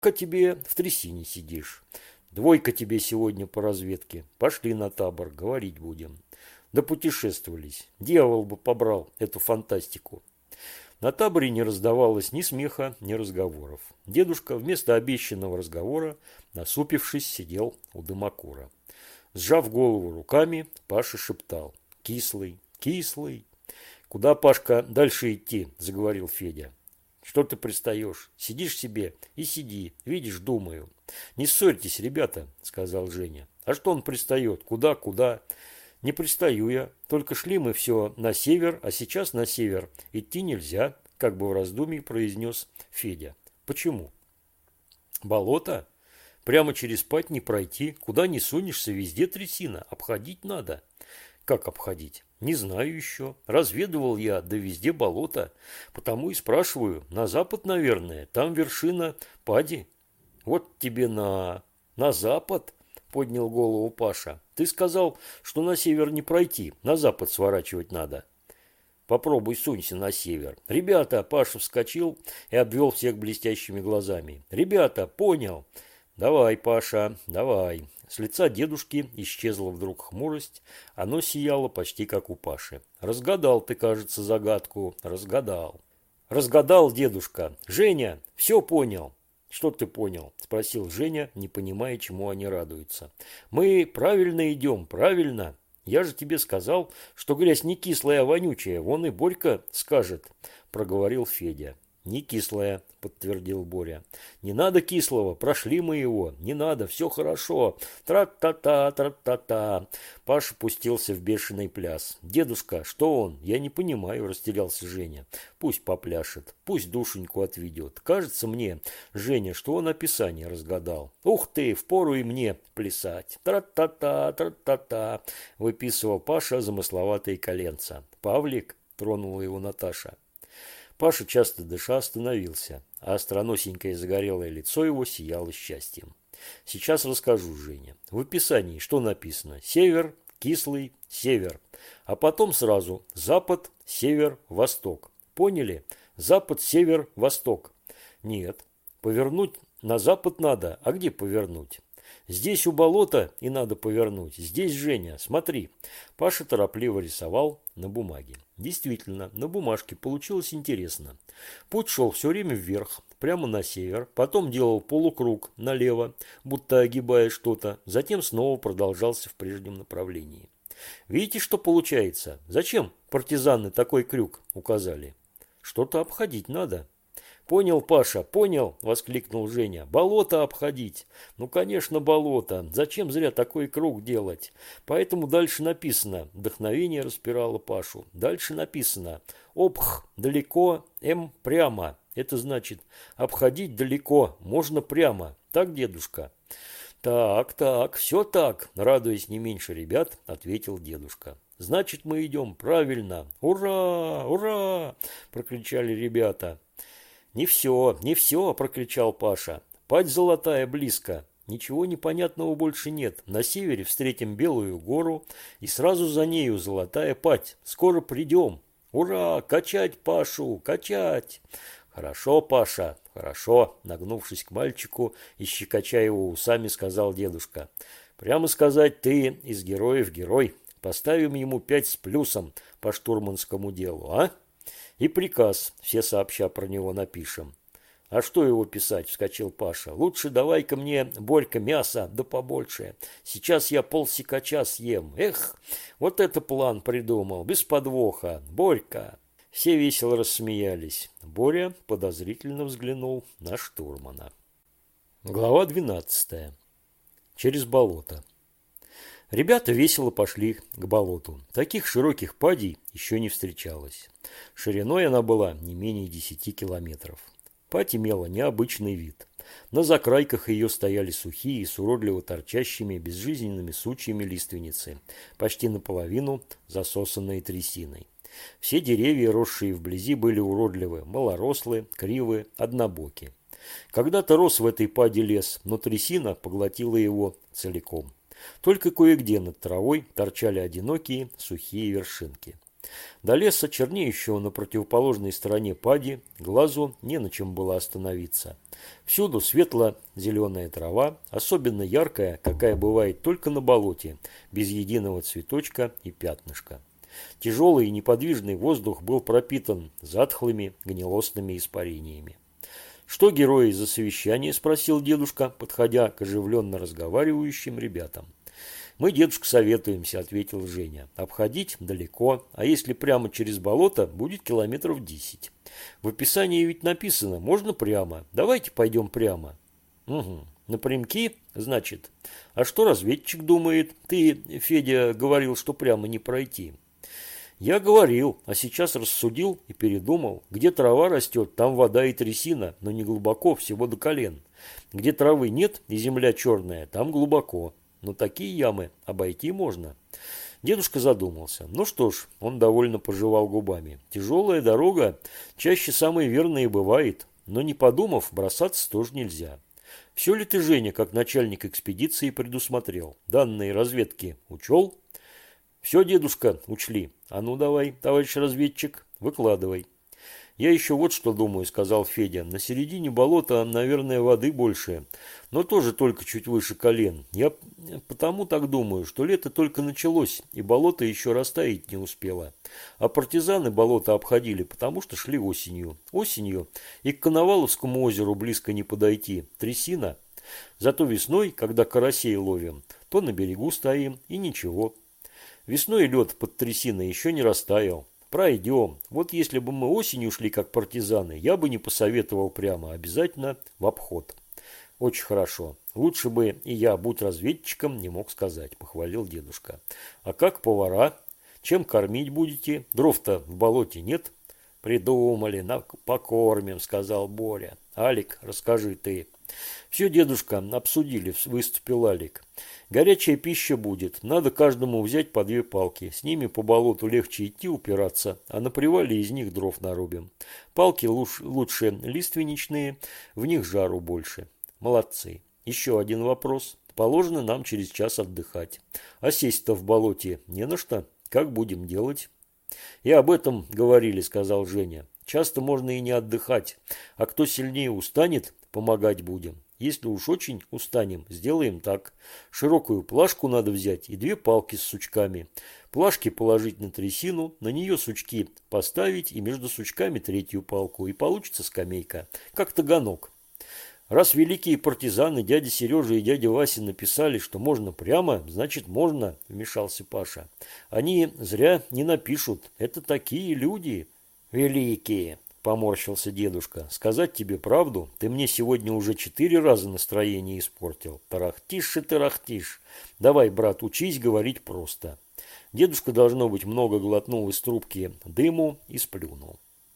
тебе в трясине сидишь. Двойка тебе сегодня по разведке. Пошли на табор, говорить будем. Да путешествовались. Дьявол бы побрал эту фантастику. На таборе не раздавалось ни смеха, ни разговоров. Дедушка вместо обещанного разговора, насупившись, сидел у дымокура. Сжав голову руками, Паша шептал: «Кислый, кислый». «Куда, Пашка, дальше идти?» – заговорил Федя. «Что ты пристаешь? Сидишь себе и сиди. Видишь, думаю». «Не ссорьтесь, ребята», – сказал Женя. «А что он пристает? Куда, куда?» «Не пристаю я. Только шли мы все на север, а сейчас на север идти нельзя», – как бы в раздумье произнес Федя. «Почему?» «Болото? Прямо через пать не пройти. Куда не сунешься, везде трясина. Обходить надо». «Как обходить?» «Не знаю еще. Разведывал я, да везде болото. Потому и спрашиваю. На запад, наверное. Там вершина пади». «Вот тебе на запад?» – поднял голову Паша. «Ты сказал, что на север не пройти, на запад сворачивать надо». «Попробуй сунься на север». «Ребята!» – Паша вскочил и обвел всех блестящими глазами. «Ребята, понял!» «Давай, Паша, давай». С лица дедушки исчезла вдруг хмурость, оно сияло почти как у Паши. «Разгадал ты, кажется, загадку, разгадал». «Разгадал, дедушка. Женя, все понял». «Что ты понял?» – спросил Женя, не понимая, чему они радуются. «Мы правильно идем, правильно. Я же тебе сказал, что грязь не кислая, а вонючая. Вон и Борька скажет», – проговорил Федя. «Не кислая», – подтвердил Боря. «Не надо кислого, прошли мы его. Не надо, все хорошо. Тра-та-та, тра-та-та». Паша пустился в бешеный пляс. «Дедушка, что он? Я не понимаю», – растерялся Женя. «Пусть попляшет, пусть душеньку отведет. Кажется мне, Женя, что он описание разгадал. Ух ты, впору и мне плясать. Тра-та-та, тра-та-та», – выписывал Паша замысловатые коленца. «Павлик», – тронула его Наташа. Паша, часто дыша, остановился, а остроносенькое загорелое лицо его сияло счастьем. «Сейчас расскажу, Женя. В описании что написано? Север, кислый, север. А потом сразу запад, север, восток. Поняли? Запад, север, восток. Нет. Повернуть на запад надо. А где повернуть? Здесь у болота и надо повернуть. Здесь, Женя, смотри». Паша торопливо рисовал на бумаге. Действительно, на бумажке получилось интересно. Путь шел все время вверх, прямо на север, потом делал полукруг налево, будто огибая что-то, затем снова продолжался в прежнем направлении. Видите, что получается? Зачем партизаны такой крюк указали? Что-то обходить надо. «Понял, Паша, понял!» – воскликнул Женя. «Болото обходить!» «Ну, конечно, болото! Зачем зря такой круг делать?» Поэтому дальше написано. Вдохновение распирало Пашу. Дальше написано. «Обх далеко, прямо». Это значит, обходить далеко, можно прямо. Так, дедушка? Так, все так, радуясь не меньше ребят, ответил дедушка. «Значит, мы идем правильно. Ура! Ура!» – прокричали ребята. «Не все, не все!» – прокричал Паша. «Падь золотая близко. Ничего непонятного больше нет. На севере встретим Белую гору, и сразу за нею золотая падь. Скоро придем. Ура! Качать Пашу! Качать!» «Хорошо, Паша, хорошо!» – нагнувшись к мальчику и щекоча его усами, сказал дедушка. «Прямо сказать, ты из героев герой. Поставим ему 5 с плюсом по штурманскому делу, а? И приказ все сообща про него напишем». «А что его писать?» – вскочил Паша. «Лучше давай-ка мне, Борька, мясо, да побольше. Сейчас я полсикача съем. Эх, вот это план придумал, без подвоха. Борька!» Все весело рассмеялись. Боря подозрительно взглянул на штурмана. Глава 12. Через болото. Ребята весело пошли к болоту. Таких широких падей еще не встречалось. Шириной она была не менее 10 километров. Падь имела необычный вид. На закрайках ее стояли сухие, с уродливо торчащими безжизненными сучьями лиственницы, почти наполовину засосанные трясиной. Все деревья, росшие вблизи, были уродливы, малорослые, кривые, однобоки. Когда-то рос в этой паде лес, но трясина поглотила его целиком. Только кое-где над травой торчали одинокие сухие вершинки. До леса, чернеющего на противоположной стороне пади, глазу не на чем было остановиться. Всюду светло-зеленая трава, особенно яркая, какая бывает только на болоте, без единого цветочка и пятнышка. Тяжелый и неподвижный воздух был пропитан затхлыми гнилостными испарениями. «Что герои за совещание?» – спросил дедушка, подходя к оживленно разговаривающим ребятам. «Мы, дедушка, советуемся», – ответил Женя. «Обходить далеко, а если прямо через болото, будет километров 10. В описании ведь написано, можно прямо. Давайте пойдем прямо». «Угу. Напрямки, значит. А что разведчик думает? Ты, Федя, говорил, что прямо не пройти». «Я говорил, а сейчас рассудил и передумал. Где трава растет, там вода и трясина, но не глубоко, всего до колен. Где травы нет и земля черная, там глубоко. Но такие ямы обойти можно». Дедушка задумался. Ну что ж, он довольно пожевал губами. Тяжелая дорога чаще самой верной и бывает, но не подумав, бросаться тоже нельзя. Все ли ты, Женя, как начальник экспедиции, предусмотрел? Данные разведки учел? Все, дедушка, учли. А ну давай, товарищ разведчик, выкладывай. Я еще вот что думаю, сказал Федя. На середине болота, наверное, воды больше, но тоже только чуть выше колен. Я потому так думаю, что лето только началось, и болото еще растаять не успело. А партизаны болото обходили, потому что шли осенью. Осенью и к Коноваловскому озеру близко не подойти. Трясина. Зато весной, когда карасей ловим, то на берегу стоим, и ничего. Весной лед под трясиной еще не растаял. Пройдем. Вот если бы мы осенью шли как партизаны, я бы не посоветовал прямо, обязательно в обход. Очень хорошо. Лучше бы и я, будь разведчиком, не мог сказать, похвалил дедушка. А как повара? Чем кормить будете? Дров-то в болоте нет? Придумали, покормим, сказал Боря. Алик, расскажи ты. Все, дедушка, обсудили, выступил Алик. Горячая пища будет. Надо каждому взять по 2 палки. С ними по болоту легче идти упираться, а на привале из них дров нарубим. Палки лучше лиственничные, в них жару больше. Молодцы. Еще один вопрос. Положено нам через час отдыхать. А сесть-то в болоте не на что. Как будем делать? И об этом говорили, сказал Женя. Часто можно и не отдыхать. А кто сильнее устанет, помогать будем. Если уж очень устанем, сделаем так. Широкую плашку надо взять и 2 палки с сучками. Плашки положить на трясину, на нее сучки поставить и между сучками 3-ю палку. И получится скамейка, как таганок. Раз великие партизаны дядя Сережа и дядя Вася написали, что можно прямо, значит можно, вмешался Паша. Они зря не напишут. Это такие люди великие. Поморщился дедушка. Сказать тебе правду, ты мне сегодня уже 4 раза настроение испортил. Тарахтишь и тарахтишь. Давай, брат, учись говорить просто. Дедушка, должно быть, много глотнул из трубки дыму и сплюнул.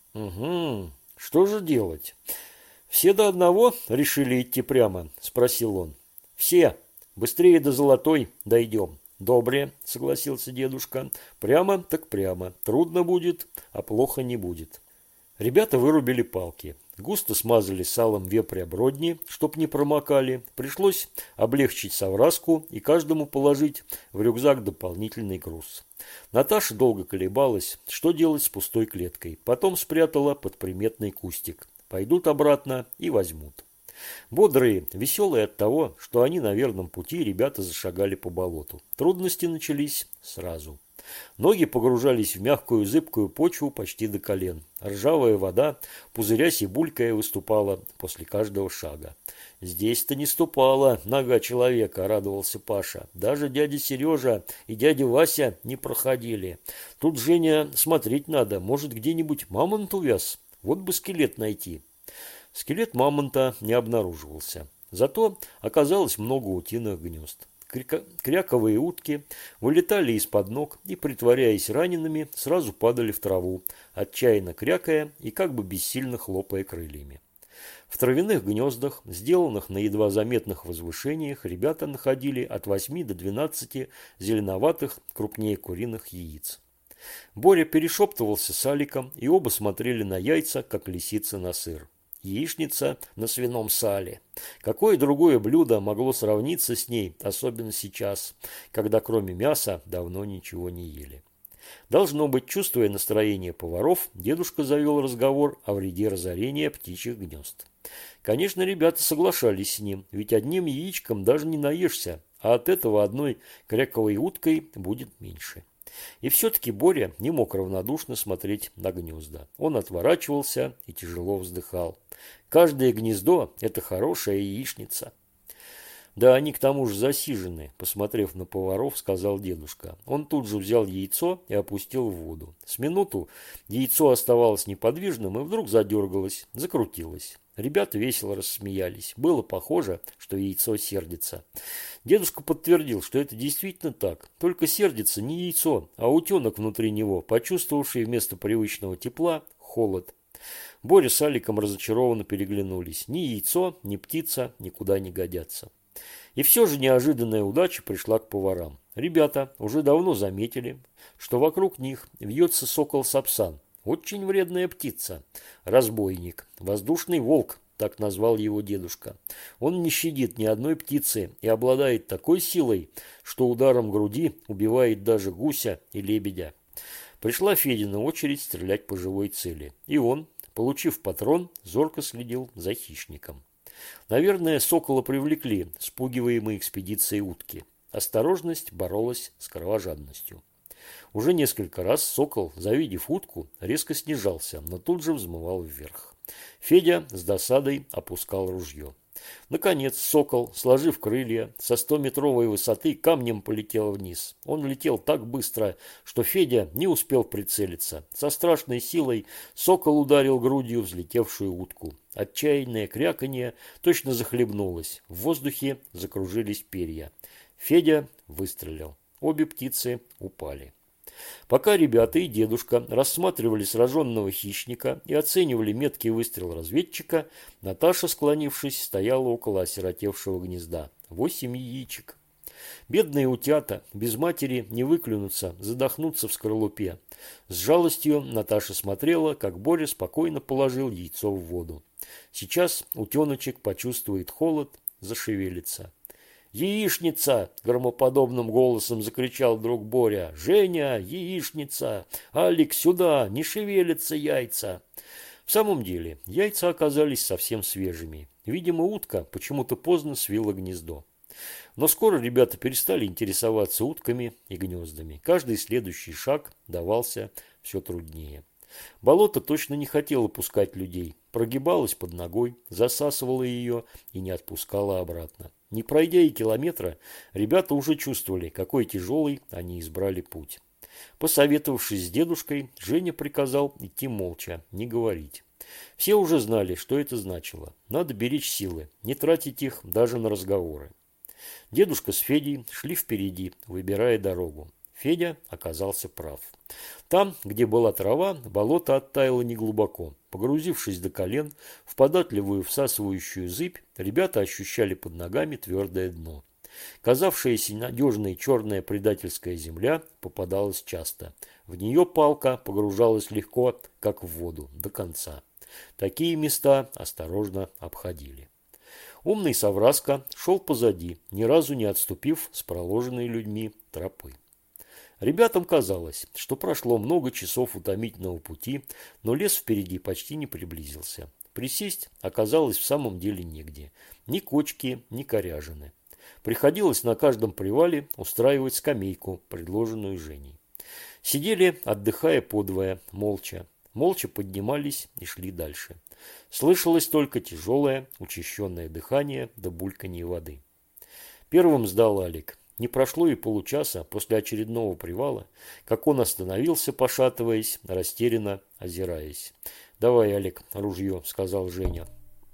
Угу, что же делать? Все до одного решили идти прямо? Спросил он. Все. Быстрее до Золотой дойдем. Добре, согласился дедушка. Прямо так прямо. Трудно будет, а плохо не будет. Ребята вырубили палки, густо смазали салом вепря бродни, чтоб не промокали. Пришлось облегчить совраску и каждому положить в рюкзак дополнительный груз. Наташа долго колебалась, что делать с пустой клеткой. Потом спрятала под приметный кустик. Пойдут обратно и возьмут. Бодрые, веселые от того, что они на верном пути, ребята зашагали по болоту. Трудности начались сразу. Ноги погружались в мягкую зыбкую почву почти до колен. Ржавая вода, пузырясь и булькая, выступала после каждого шага. «Здесь-то не ступала нога человека», — радовался Паша. «Даже дядя Сережа и дядя Вася не проходили. Тут, Женя, смотреть надо. Может, где-нибудь мамонт увяз? Вот бы скелет найти». Скелет мамонта не обнаруживался. Зато оказалось много утиных гнезд. Кряковые утки вылетали из-под ног и, притворяясь ранеными, сразу падали в траву, отчаянно крякая и как бы бессильно хлопая крыльями. В травяных гнездах, сделанных на едва заметных возвышениях, ребята находили от 8 до 12 зеленоватых, крупнее куриных яиц. Боря перешептывался с Аликом, и оба смотрели на яйца, как лисица на сыр. Яичница на свином сале. Какое другое блюдо могло сравниться с ней, особенно сейчас, когда кроме мяса давно ничего не ели? Должно быть, чувствуя настроение поваров, дедушка завел разговор о вреде разорения птичьих гнезд. Конечно, ребята соглашались с ним, ведь одним яичком даже не наешься, а от этого одной кряковой уткой будет меньше. И все-таки Боря не мог равнодушно смотреть на гнезда. Он отворачивался и тяжело вздыхал. Каждое гнездо – это хорошая яичница. Да, они к тому же засижены, посмотрев на поваров, сказал дедушка. Он тут же взял яйцо и опустил в воду. С минуту яйцо оставалось неподвижным и вдруг задергалось, закрутилось. Ребята весело рассмеялись. Было похоже, что яйцо сердится. Дедушка подтвердил, что это действительно так. Только сердится не яйцо, а утенок внутри него, почувствовавший вместо привычного тепла холод. Боря с Аликом разочарованно переглянулись. Ни яйцо, ни птица никуда не годятся. И все же неожиданная удача пришла к поварам. Ребята уже давно заметили, что вокруг них вьется сокол-сапсан. Очень вредная птица. Разбойник. Воздушный волк, так назвал его дедушка. Он не щадит ни одной птицы и обладает такой силой, что ударом груди убивает даже гуся и лебедя. Пришла Федина очередь стрелять по живой цели. И он, получив патрон, зорко следил за хищником. Наверное, сокола привлекли спугиваемые экспедицией утки. Осторожность боролась с кровожадностью. Уже несколько раз сокол, завидев утку, резко снижался, но тут же взмывал вверх. Федя с досадой опускал ружье. Наконец сокол, сложив крылья, со 100-метровой высоты камнем полетел вниз. Он летел так быстро, что Федя не успел прицелиться. Со страшной силой сокол ударил грудью взлетевшую утку. Отчаянное кряканье точно захлебнулось. В воздухе закружились перья. Федя выстрелил. Обе птицы упали. Пока ребята и дедушка рассматривали сраженного хищника и оценивали меткий выстрел разведчика, Наташа, склонившись, стояла около осиротевшего гнезда. 8 яичек. Бедные утята, без матери не выклюнутся, задохнутся в скорлупе. С жалостью Наташа смотрела, как Боря спокойно положил яйцо в воду. Сейчас утеночек почувствует холод, зашевелится. «Яичница!» – громоподобным голосом закричал вдруг Боря. «Женя, яичница! Алик, сюда! Не шевелятся яйца!» В самом деле, яйца оказались совсем свежими. Видимо, утка почему-то поздно свила гнездо. Но скоро ребята перестали интересоваться утками и гнездами. Каждый следующий шаг давался все труднее. Болото точно не хотело пускать людей. Прогибалось под ногой, засасывало ее и не отпускало обратно. Не пройдя и километра, ребята уже чувствовали, какой тяжелый они избрали путь. Посоветовавшись с дедушкой, Женя приказал идти молча, не говорить. Все уже знали, что это значило. Надо беречь силы, не тратить их даже на разговоры. Дедушка с Федей шли впереди, выбирая дорогу. Федя оказался прав. Там, где была трава, болото оттаяло неглубоко. Погрузившись до колен в податливую всасывающую зыбь, ребята ощущали под ногами твердое дно. Казавшаяся надежной черная предательская земля попадалась часто. В нее палка погружалась легко, как в воду, до конца. Такие места осторожно обходили. Умный Савраска шел позади, ни разу не отступив с проложенной людьми тропы. Ребятам казалось, что прошло много часов утомительного пути, но лес впереди почти не приблизился. Присесть оказалось в самом деле негде. Ни кочки, ни коряжины. Приходилось на каждом привале устраивать скамейку, предложенную Женей. Сидели, отдыхая подвое, молча. Молча поднимались и шли дальше. Слышалось только тяжелое, учащенное дыхание да бульканье воды. Первым сдал Алик. Не прошло и получаса после очередного привала, как он остановился, пошатываясь, растерянно озираясь. «Давай, Алик, ружье», — сказал Женя.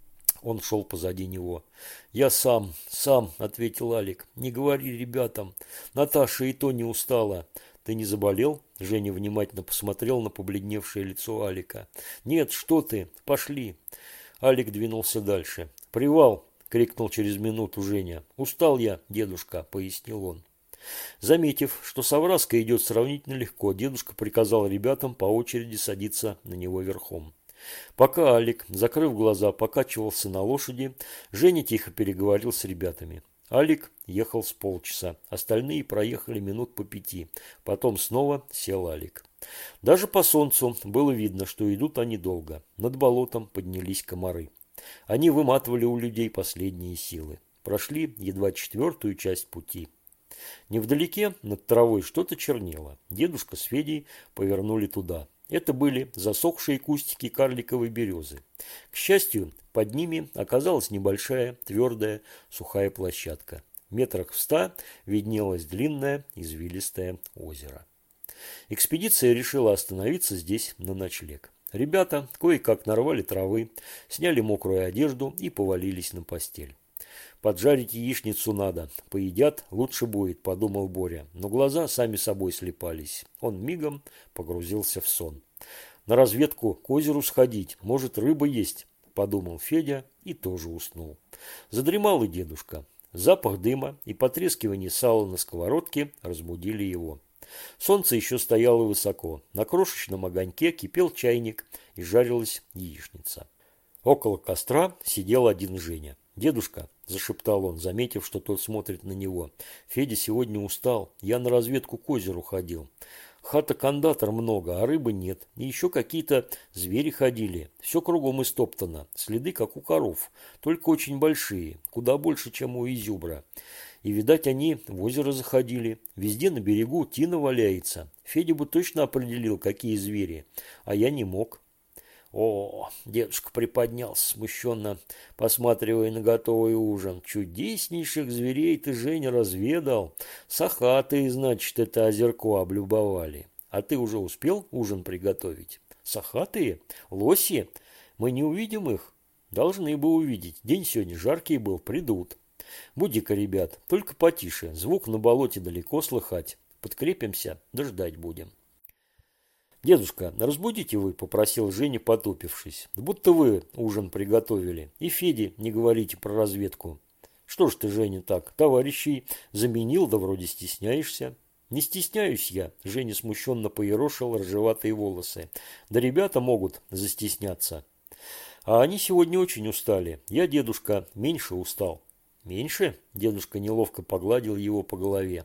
Он шел позади него. «Я сам», — ответил Алик. «Не говори ребятам. Наташа и то не устала». «Ты не заболел?» Женя внимательно посмотрел на побледневшее лицо Алика. «Нет, что ты? Пошли». Алик двинулся дальше. «Привал!» — крикнул через минуту Женя. «Устал я, дедушка», — пояснил он. Заметив, что Савраска идет сравнительно легко, дедушка приказал ребятам по очереди садиться на него верхом. Пока Алик, закрыв глаза, покачивался на лошади, Женя тихо переговорил с ребятами. Алик ехал с полчаса, остальные проехали минут по 5. Потом снова сел Алик. Даже по солнцу было видно, что идут они долго. Над болотом поднялись комары. Они выматывали у людей последние силы. Прошли едва четвертую часть пути. Невдалеке над травой что-то чернело. Дедушка с Федей повернули туда. Это были засохшие кустики карликовой березы. К счастью, под ними оказалась небольшая, твердая, сухая площадка. Метрах в 100 виднелось длинное, извилистое озеро. Экспедиция решила остановиться здесь на ночлег. Ребята кое-как нарвали травы, сняли мокрую одежду и повалились на постель. «Поджарить яичницу надо. Поедят, лучше будет», – подумал Боря. Но глаза сами собой слепались. Он мигом погрузился в сон. «На разведку к озеру сходить. Может, рыба есть», – подумал Федя и тоже уснул. Задремал и дедушка. Запах дыма и потрескивание сала на сковородке разбудили его. Солнце еще стояло высоко. На крошечном огоньке кипел чайник и жарилась яичница. Около костра сидел один Женя. «Дедушка», – зашептал он, заметив, что тот смотрит на него, – «Федя сегодня устал. Я на разведку к озеру ходил. Хата-кондатор много, а рыбы нет. И еще какие-то звери ходили. Все кругом истоптано. Следы, как у коров, только очень большие, куда больше, чем у изюбра. И, видать, они в озеро заходили. Везде на берегу тина валяется. Федя бы точно определил, какие звери, а я не мог». «О!» – дедушка приподнялся, смущенно посматривая на готовый ужин. «Чудеснейших зверей ты, Женя, разведал. Сахатые, значит, это озерко облюбовали. А ты уже успел ужин приготовить? Сахатые? Лоси? Мы не увидим их? Должны бы увидеть. День сегодня жаркий был, придут. Буди-ка, ребят, только потише. Звук на болоте далеко слыхать. Подкрепимся, да ждать будем». «Дедушка, разбудите вы», – попросил Женя, потупившись. «Будто вы ужин приготовили. И Феде не говорите про разведку». «Что ж ты, Женя, так? Товарищей заменил, да вроде стесняешься». «Не стесняюсь я», – Женя смущенно поерошил рыжеватые волосы. «Да ребята могут застесняться. А они сегодня очень устали. Я, дедушка, меньше устал». «Меньше?» – дедушка неловко погладил его по голове.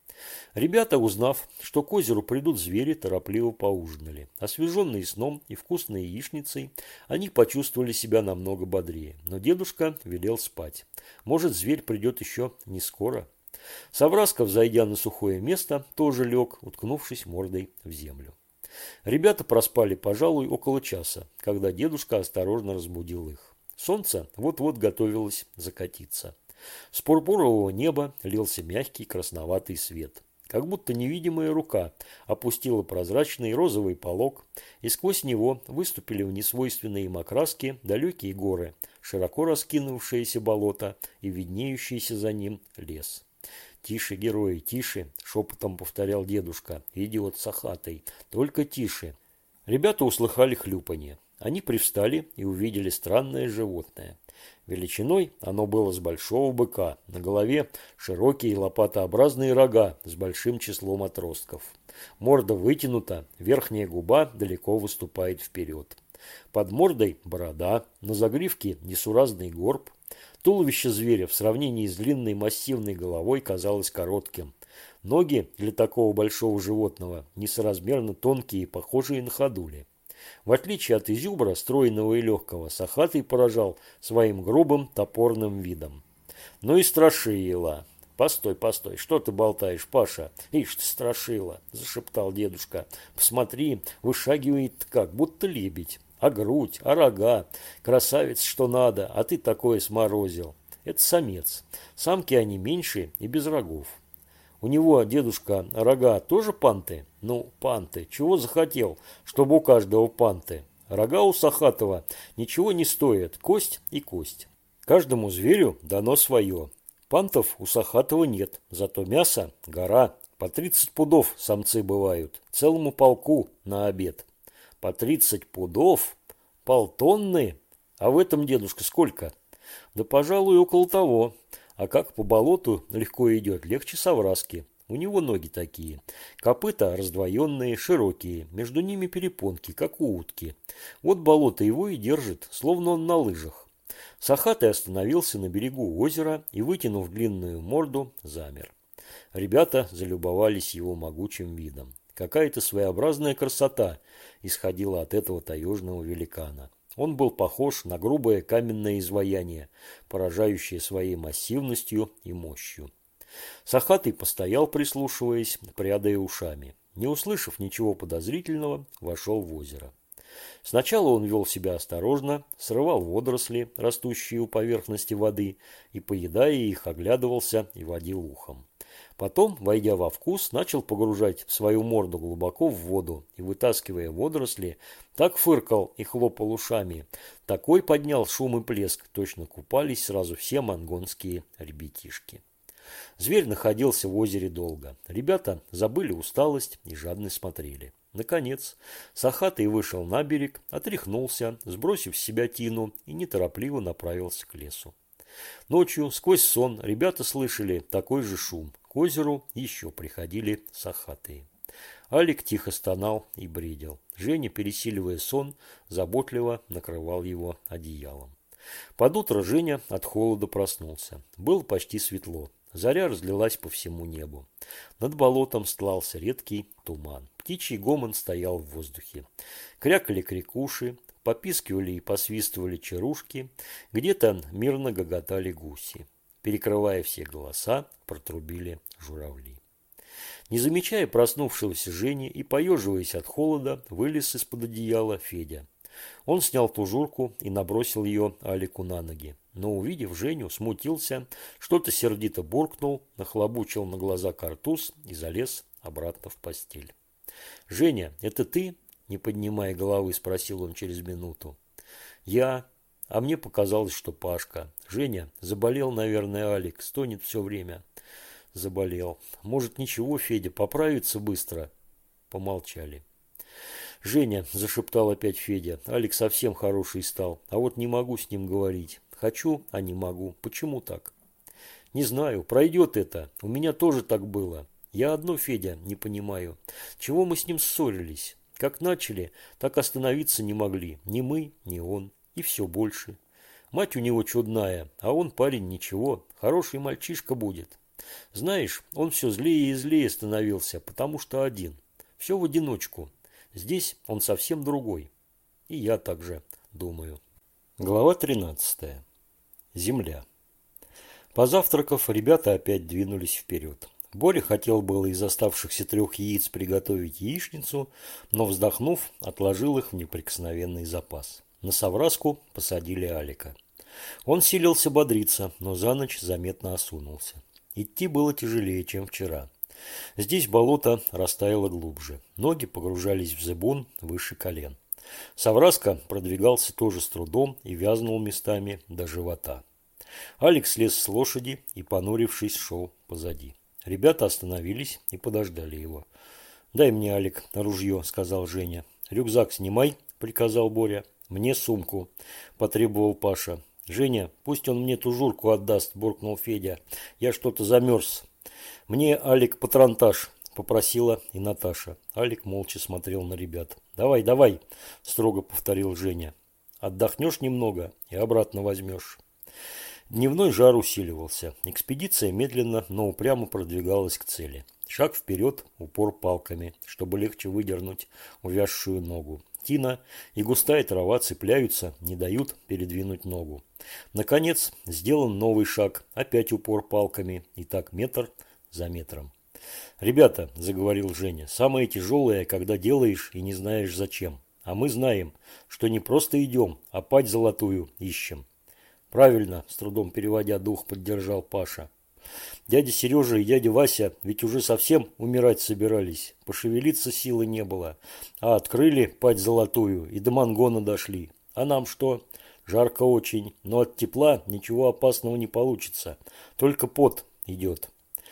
Ребята, узнав, что к озеру придут звери, торопливо поужинали. Освеженные сном и вкусной яичницей, они почувствовали себя намного бодрее. Но дедушка велел спать. Может, зверь придет еще не скоро. Саврасков, зайдя на сухое место, тоже лег, уткнувшись мордой в землю. Ребята проспали, пожалуй, около часа, когда дедушка осторожно разбудил их. Солнце вот-вот готовилось закатиться. С пурпурового неба лился мягкий красноватый свет. Как будто невидимая рука опустила прозрачный розовый полог, и сквозь него выступили в несвойственной им окраске далекие горы, широко раскинувшиеся болото и виднеющийся за ним лес. «Тише, герои, тише!» – шепотом повторял дедушка. «Идиот сахатый, только тише!» Ребята услыхали хлюпанье. Они привстали и увидели странное животное. Величиной оно было с большого быка, на голове широкие лопатообразные рога с большим числом отростков. Морда вытянута, верхняя губа далеко выступает вперед. Под мордой борода, на загривке несуразный горб. Туловище зверя в сравнении с длинной массивной головой казалось коротким. Ноги для такого большого животного несоразмерно тонкие и похожие на ходули. В отличие от изюбра, стройного и легкого, сахатый поражал своим грубым топорным видом. «Ну и страшила!» «Постой, постой, что ты болтаешь, Паша?» «Ишь ты, страшила!» – зашептал дедушка. «Посмотри, вышагивает как, будто лебедь. А грудь, а рога. Красавец, что надо, а ты такое сморозил. Это самец. Самки они меньше и без рогов». «У него, дедушка, рога тоже панты?» «Ну, панты. Чего захотел, чтобы у каждого панты? Рога у сахатого ничего не стоят. Кость и кость. Каждому зверю дано свое. Пантов у сахатого нет, зато мясо – гора. По 30 пудов самцы бывают. Целому полку на обед». «По 30 пудов? Полтонны? А в этом, дедушка, сколько?» «Да, пожалуй, около того. А как по болоту легко идет, легче совраски. У него ноги такие. Копыта раздвоенные, широкие, между ними перепонки, как у утки. Вот болото его и держит, словно он на лыжах. Сахатый остановился на берегу озера и, вытянув длинную морду, замер. Ребята залюбовались его могучим видом. Какая-то своеобразная красота исходила от этого таежного великана. Он был похож на грубое каменное изваяние, поражающее своей массивностью и мощью. Сахатый постоял, прислушиваясь, прядая ушами. Не услышав ничего подозрительного, вошел в озеро. Сначала он вел себя осторожно, срывал водоросли, растущие у поверхности воды, и, поедая их, оглядывался и водил ухом. Потом, войдя во вкус, начал погружать свою морду глубоко в воду и, вытаскивая водоросли, так фыркал и хлопал ушами. Такой поднял шум и плеск, точно купались сразу все монгонские ребятишки. Зверь находился в озере долго. Ребята забыли усталость и жадно смотрели. Наконец, Сахатый вышел на берег, отряхнулся, сбросив с себя тину, и неторопливо направился к лесу. Ночью, сквозь сон, ребята слышали такой же шум. К озеру еще приходили сахатые. Алик тихо стонал и бредил. Женя, пересиливая сон, заботливо накрывал его одеялом. Под утро Женя от холода проснулся. Было почти светло. Заря разлилась по всему небу. Над болотом стлался редкий туман. Птичий гомон стоял в воздухе. Крякали крикуши, попискивали и посвистывали чарушки, где-то мирно гоготали гуси. Перекрывая все голоса, протрубили журавли. Не замечая проснувшегося Жени и поеживаясь от холода, вылез из-под одеяла Федя. Он снял тужурку и набросил ее Алику на ноги. Но, увидев Женю, смутился, что-то сердито буркнул, нахлобучил на глаза картуз и залез обратно в постель. «Женя, это ты?» – не поднимая головы, спросил он через минуту. «Я. А мне показалось, что Пашка. Женя, заболел, наверное, Алик, стонет все время». «Заболел. Может, ничего, Федя, поправится быстро?» Помолчали. «Женя», – зашептал опять Федя, – «Алик совсем хороший стал, а вот не могу с ним говорить. Хочу, а не могу. Почему так?» «Не знаю, пройдет это. У меня тоже так было. Я одно, Федя, не понимаю. Чего мы с ним ссорились? Как начали, так остановиться не могли. Ни мы, ни он. И все больше. Мать у него чудная, а он парень ничего. Хороший мальчишка будет. Знаешь, он все злее и злее становился, потому что один. Все в одиночку. Здесь он совсем другой. И я также думаю». Глава 13. Земля. Позавтракав, ребята опять двинулись вперед. Боря хотел было из оставшихся 3 яиц приготовить яичницу, но, вздохнув, отложил их в неприкосновенный запас. На совраску посадили Алика. Он силился бодриться, но за ночь заметно осунулся. Идти было тяжелее, чем вчера. Здесь болото растаяло глубже. Ноги погружались в зыбун выше колен. Совраска продвигался тоже с трудом и вязнул местами до живота. Алик слез с лошади и, понурившись, шел позади. Ребята остановились и подождали его. «Дай мне, Алик, ружье», – сказал Женя. «Рюкзак снимай», – приказал Боря. «Мне сумку», – потребовал Паша. «Женя, пусть он мне тужурку отдаст», – буркнул Федя. «Я что-то замерз». «Мне, Алик, патронтаж», – попросила и Наташа. Алик молча смотрел на ребят. «Давай, давай», – строго повторил Женя. «Отдохнешь немного и обратно возьмешь». Дневной жар усиливался. Экспедиция медленно, но упрямо продвигалась к цели. Шаг вперед, упор палками, чтобы легче выдернуть увязшую ногу. Тина и густая трава цепляются, не дают передвинуть ногу. Наконец, сделан новый шаг, опять упор палками, и так метр за метром. «Ребята», – заговорил Женя, – «самое тяжелое, когда делаешь и не знаешь зачем. А мы знаем, что не просто идем, а пать золотую ищем». «Правильно», – с трудом переводя дух, поддержал Паша. «Дядя Сережа и дядя Вася ведь уже совсем умирать собирались. Пошевелиться силы не было. А открыли пать золотую и до Монгона дошли. А нам что? Жарко очень, но от тепла ничего опасного не получится. Только пот идет».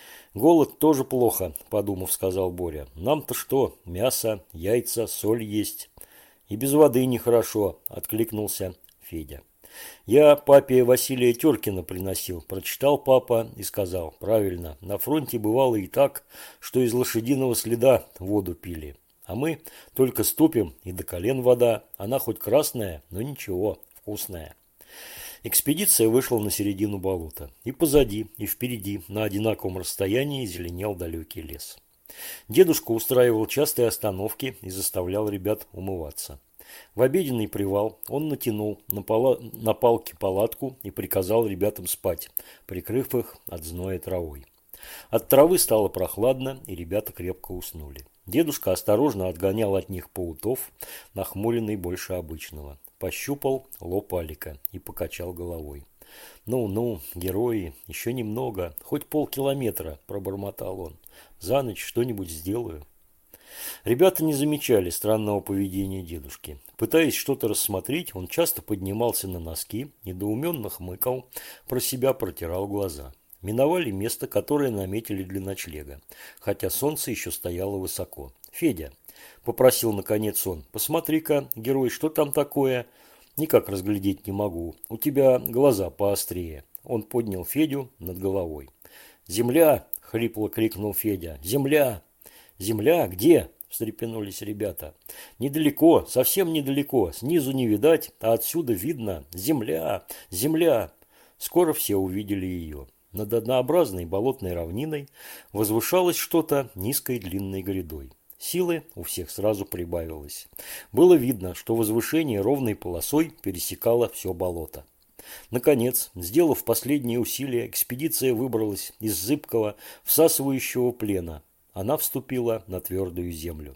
«Голод тоже плохо», – подумав, сказал Боря. «Нам-то что? Мясо, яйца, соль есть». «И без воды нехорошо», – откликнулся Федя. «Я папе Василия Теркина приносил», – прочитал папа и сказал: «Правильно, на фронте бывало и так, что из лошадиного следа воду пили. А мы только ступим, и до колен вода, она хоть красная, но ничего, вкусная». Экспедиция вышла на середину болота. И позади, и впереди, на одинаковом расстоянии, зеленел далекий лес. Дедушка устраивал частые остановки и заставлял ребят умываться. В обеденный привал он натянул на палки палатку и приказал ребятам спать, прикрыв их от зноя травой. От травы стало прохладно, и ребята крепко уснули. Дедушка осторожно отгонял от них пауков, нахмуренный больше обычного. Пощупал лоб Алика и покачал головой. «Ну-ну, герои, еще немного, хоть полкилометра», – пробормотал он. «За ночь что-нибудь сделаю». Ребята не замечали странного поведения дедушки. Пытаясь что-то рассмотреть, он часто поднимался на носки, недоуменно хмыкал, про себя протирал глаза. Миновали место, которое наметили для ночлега, хотя солнце еще стояло высоко. «Федя», – попросил наконец он, – «посмотри-ка, герой, что там такое?» «Никак разглядеть не могу. У тебя глаза поострее». Он поднял Федю над головой. «Земля!» – хрипло крикнул Федя. «Земля!» «Земля? Где?» – встрепенулись ребята. «Недалеко, совсем недалеко. Снизу не видать, а отсюда видно. Земля! Земля!» Скоро все увидели ее. Над однообразной болотной равниной возвышалось что-то низкой длинной грядой. Силы у всех сразу прибавилось. Было видно, что возвышение ровной полосой пересекало все болото. Наконец, сделав последние усилия, экспедиция выбралась из зыбкого, всасывающего плена. Она вступила на твердую землю.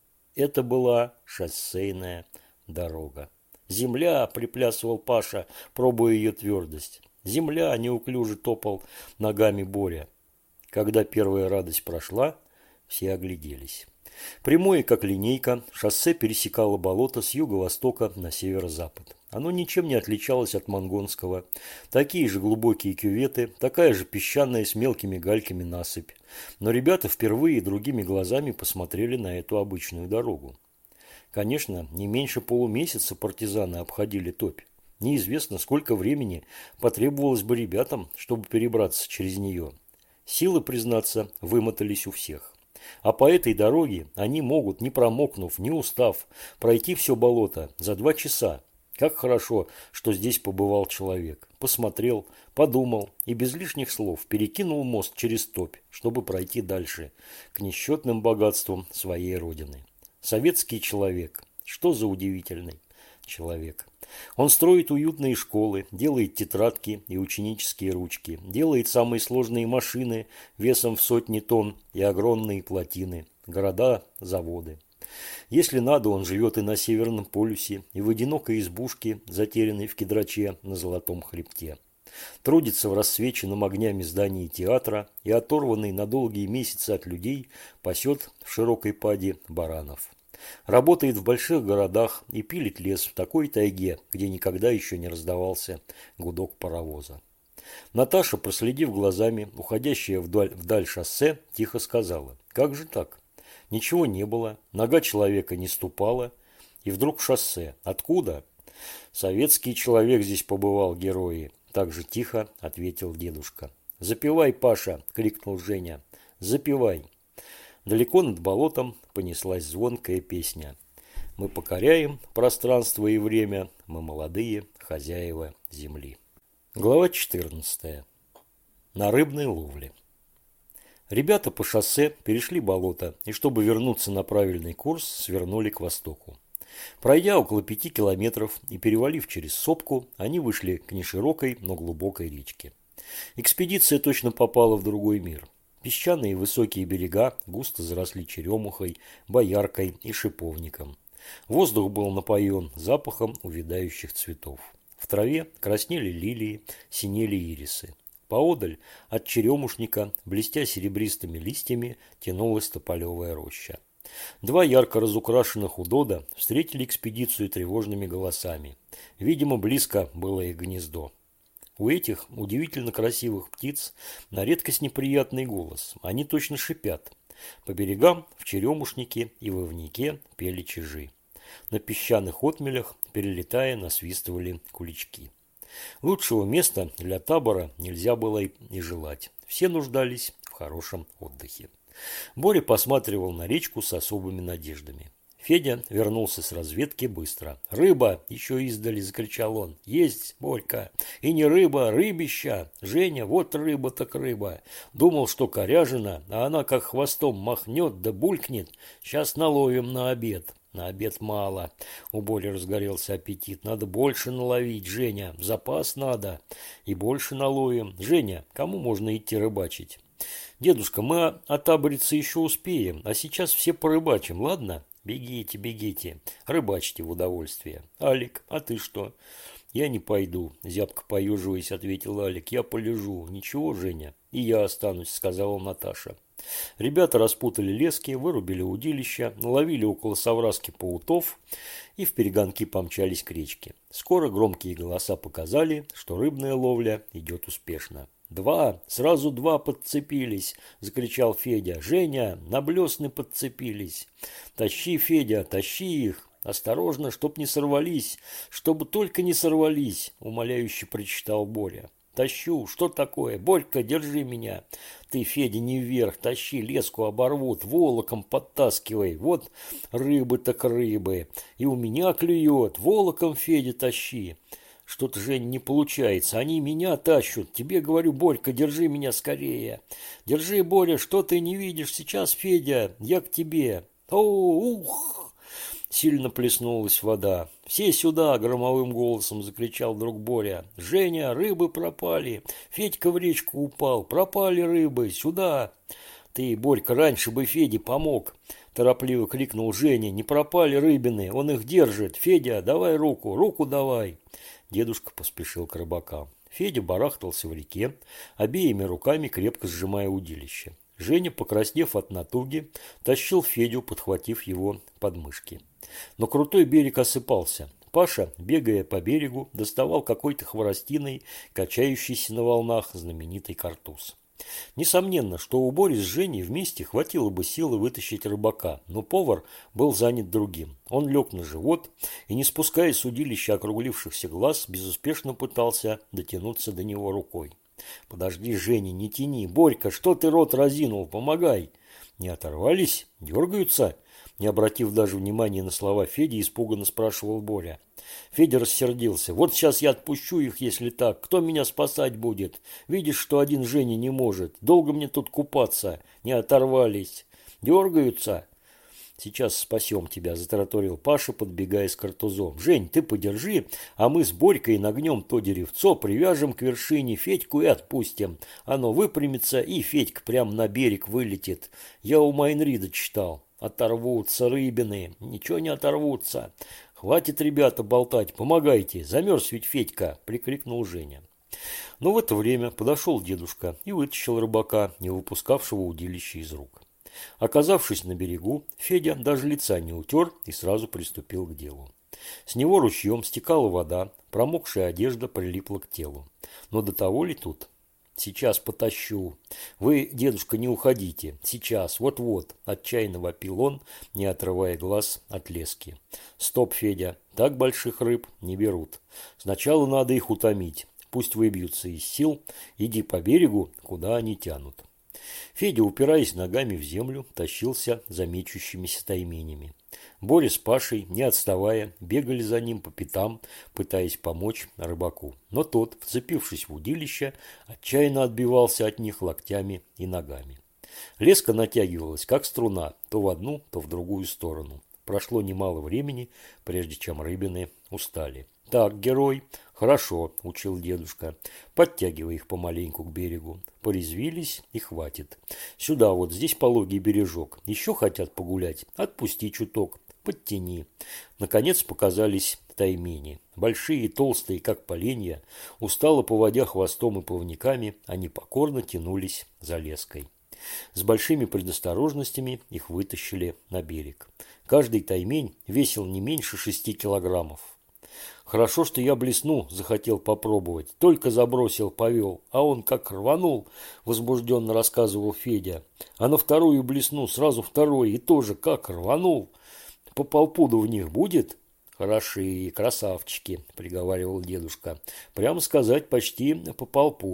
Это была шоссейная дорога. «Земля!» – приплясывал Паша, пробуя ее твердость. «Земля!» – неуклюже топал ногами Боря. Когда первая радость прошла, все огляделись. Прямое, как линейка, шоссе пересекало болото с юго-востока на северо-запад. Оно ничем не отличалось от монгонского. Такие же глубокие кюветы, такая же песчаная с мелкими гальками насыпь. Но ребята впервые другими глазами посмотрели на эту обычную дорогу. Конечно, не меньше полумесяца партизаны обходили топь. Неизвестно, сколько времени потребовалось бы ребятам, чтобы перебраться через нее. Силы, признаться, вымотались у всех. А по этой дороге они могут, не промокнув, не устав, пройти все болото за 2 часа. Как хорошо, что здесь побывал человек. Посмотрел, подумал и без лишних слов перекинул мост через топь, чтобы пройти дальше, к несчетным богатствам своей родины. Советский человек. Что за удивительный человек. Он строит уютные школы, делает тетрадки и ученические ручки, делает самые сложные машины весом в сотни тонн и огромные плотины, города, заводы. Если надо, он живет и на Северном полюсе, и в одинокой избушке, затерянной в кедраче на Золотом хребте. Трудится в рассвеченном огнями здании театра и, оторванный на долгие месяцы от людей, пасет в широкой паде баранов. Работает в больших городах и пилит лес в такой тайге, где никогда еще не раздавался гудок паровоза. Наташа, проследив глазами уходящее вдаль шоссе, тихо сказала: «Как же так? Ничего не было, нога человека не ступала, и вдруг шоссе. Откуда?» «Советский человек здесь побывал, герои», – так же тихо ответил дедушка. «Запевай, Паша!» – крикнул Женя. «Запевай!» Далеко над болотом понеслась звонкая песня. «Мы покоряем пространство и время, мы молодые хозяева земли». Глава 14. На рыбной ловле. Ребята по шоссе перешли болото и, чтобы вернуться на правильный курс, свернули к востоку. Пройдя около 5 километров и перевалив через сопку, они вышли к неширокой, но глубокой речке. Экспедиция точно попала в другой мир. Песчаные высокие берега густо заросли черемухой, бояркой и шиповником. Воздух был напоен запахом увядающих цветов. В траве краснели лилии, синели ирисы. Поодаль от черемушника, блестя серебристыми листьями, тянулась тополевая роща. 2 ярко разукрашенных удода встретили экспедицию тревожными голосами. Видимо, близко было их гнездо. У этих удивительно красивых птиц на редкость неприятный голос. Они точно шипят. По берегам в черемушнике и в ивнике пели чижи. На песчаных отмелях, перелетая, насвистывали кулички. Лучшего места для табора нельзя было и желать. Все нуждались в хорошем отдыхе. Боря посматривал на речку с особыми надеждами. Федя вернулся с разведки быстро. «Рыба!» – еще издали закричал он. «Есть, Борька! И не рыба, рыбища! Женя, вот рыба так рыба! Думал, что коряжина, а она как хвостом махнет да булькнет. Сейчас наловим на обед». На обед мало. У Боли разгорелся аппетит. Надо больше наловить, Женя. Запас надо. И больше наловим. Женя, кому можно идти рыбачить? Дедушка, мы отабориться еще успеем, а сейчас все порыбачим, ладно? Бегите, бегите, рыбачьте в удовольствие. Алик, а ты что? Я не пойду, зябко поеживаясь, ответил Алик. Я полежу. Ничего, Женя? И я останусь, сказала Наташа. Ребята распутали лески, вырубили удилища, наловили около совраски паутов и вперегонки помчались к речке. Скоро громкие голоса показали, что рыбная ловля идет успешно. «Два! Сразу два подцепились!» – закричал Федя. «Женя, на блесны подцепились! Тащи, Федя, тащи их! Осторожно, чтоб не сорвались! Чтобы только не сорвались!» – умоляюще прочитал Боря. «Тащу! Что такое? Борька, держи меня!» «Ты, Федя, не вверх! Тащи, леску оборвут! Волоком подтаскивай! Вот рыбы так рыбы! И у меня клюет! Волоком, Федя, тащи!» «Что-то, Жень, не получается. Они меня тащут. Тебе говорю, Борька, держи меня скорее. Держи, Боря, что ты не видишь? Сейчас, Федя, я к тебе. О, ух!» Сильно плеснулась вода. «Все сюда!» – громовым голосом закричал вдруг Боря. «Женя, рыбы пропали. Федька в речку упал. Пропали рыбы. Сюда!» «Ты, Борька, раньше бы Феде помог!» – торопливо крикнул Женя. «Не пропали рыбины. Он их держит. Федя, давай руку. Руку давай!» Дедушка поспешил к рыбакам. Федя барахтался в реке, обеими руками крепко сжимая удилище. Женя, покраснев от натуги, тащил Федю, подхватив его подмышки. Но крутой берег осыпался. Паша, бегая по берегу, доставал какой-то хворостиной, качающийся на волнах, знаменитый картуз. Несомненно, что у Бори с Женей вместе хватило бы силы вытащить рыбака, но повар был занят другим. Он лег на живот и, не спуская с удилища округлившихся глаз, безуспешно пытался дотянуться до него рукой. «Подожди, Женя, не тяни! Борька, что ты рот разинул? Помогай!» «Не оторвались? Дергаются?» Не обратив даже внимания на слова Феди, испуганно спрашивал Боря. Федя рассердился. «Вот сейчас я отпущу их, если так. Кто меня спасать будет? Видишь, что один Женя не может. Долго мне тут купаться. Не оторвались. Дергаются?» «Сейчас спасем тебя», – затараторил Паша, подбегая с картузом. «Жень, ты подержи, а мы с Борькой нагнем то деревцо, привяжем к вершине Федьку и отпустим. Оно выпрямится, и Федька прямо на берег вылетит. Я у Майнрида читал. Оторвутся рыбины. Ничего не оторвутся. Хватит, ребята, болтать. Помогайте. Замерз ведь Федька», – прикрикнул Женя. Но в это время подошел дедушка и вытащил рыбака, не выпускавшего удилища из рук. Оказавшись на берегу, Федя даже лица не утер и сразу приступил к делу. С него ручьем стекала вода, промокшая одежда прилипла к телу. Но до того ли тут? «Сейчас потащу. Вы, дедушка, не уходите. Сейчас, вот-вот», – отчаянно вопил он, не отрывая глаз от лески. «Стоп, Федя, так больших рыб не берут. Сначала надо их утомить. Пусть выбьются из сил. Иди по берегу, куда они тянут». Федя, упираясь ногами в землю, тащился за мечущимися тайменями. Боря с Пашей, не отставая, бегали за ним по пятам, пытаясь помочь рыбаку. Но тот, вцепившись в удилище, отчаянно отбивался от них локтями и ногами. Леска натягивалась, как струна, то в одну, то в другую сторону. Прошло немало времени, прежде чем рыбины устали. «Так, герой, хорошо», – учил дедушка, – «подтягивай их помаленьку к берегу. Порезвились и хватит. Сюда вот, здесь пологий бережок. Еще хотят погулять? Отпусти чуток, подтяни». Наконец показались таймени. Большие и толстые, как поленья, устало поводя хвостом и плавниками, они покорно тянулись за леской. С большими предосторожностями их вытащили на берег. Каждый таймень весил не меньше 6 килограммов. «Хорошо, что я блесну, захотел попробовать. Только забросил, повел. А он как рванул», – возбужденно рассказывал Федя. «А на вторую блесну, сразу второй, и тоже как рванул. По полпуда в них будет?» «Хороши, красавчики», – приговаривал дедушка. «Прямо сказать, почти по полпуда».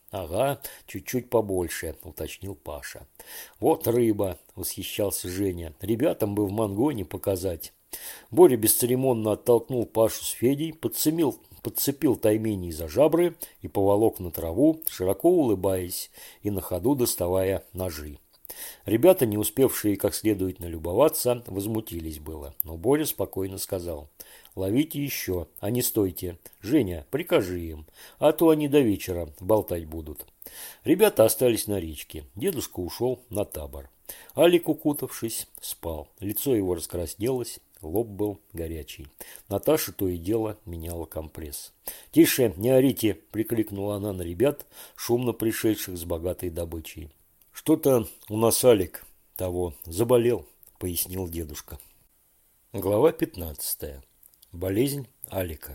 Ага, чуть-чуть побольше, уточнил Паша. Вот рыба, восхищался Женя. Ребятам бы в Мангоне показать. Боря бесцеремонно оттолкнул Пашу с Федей, подцепил Тайменей за жабры и поволок на траву, широко улыбаясь и на ходу доставая ножи. Ребята, не успевшие как следует налюбоваться, возмутились было, но Боря спокойно сказал: «Ловите еще, а не стойте. Женя, прикажи им, а то они до вечера болтать будут». Ребята остались на речке. Дедушка ушел на табор. Алик, укутавшись, спал. Лицо его раскраснелось, лоб был горячий. Наташа то и дело меняла компресс. «Тише, не орите!» – прикрикнула она на ребят, шумно пришедших с богатой добычей. «Что-то у нас Алик того заболел», – пояснил дедушка. Глава 15. Болезнь Алика.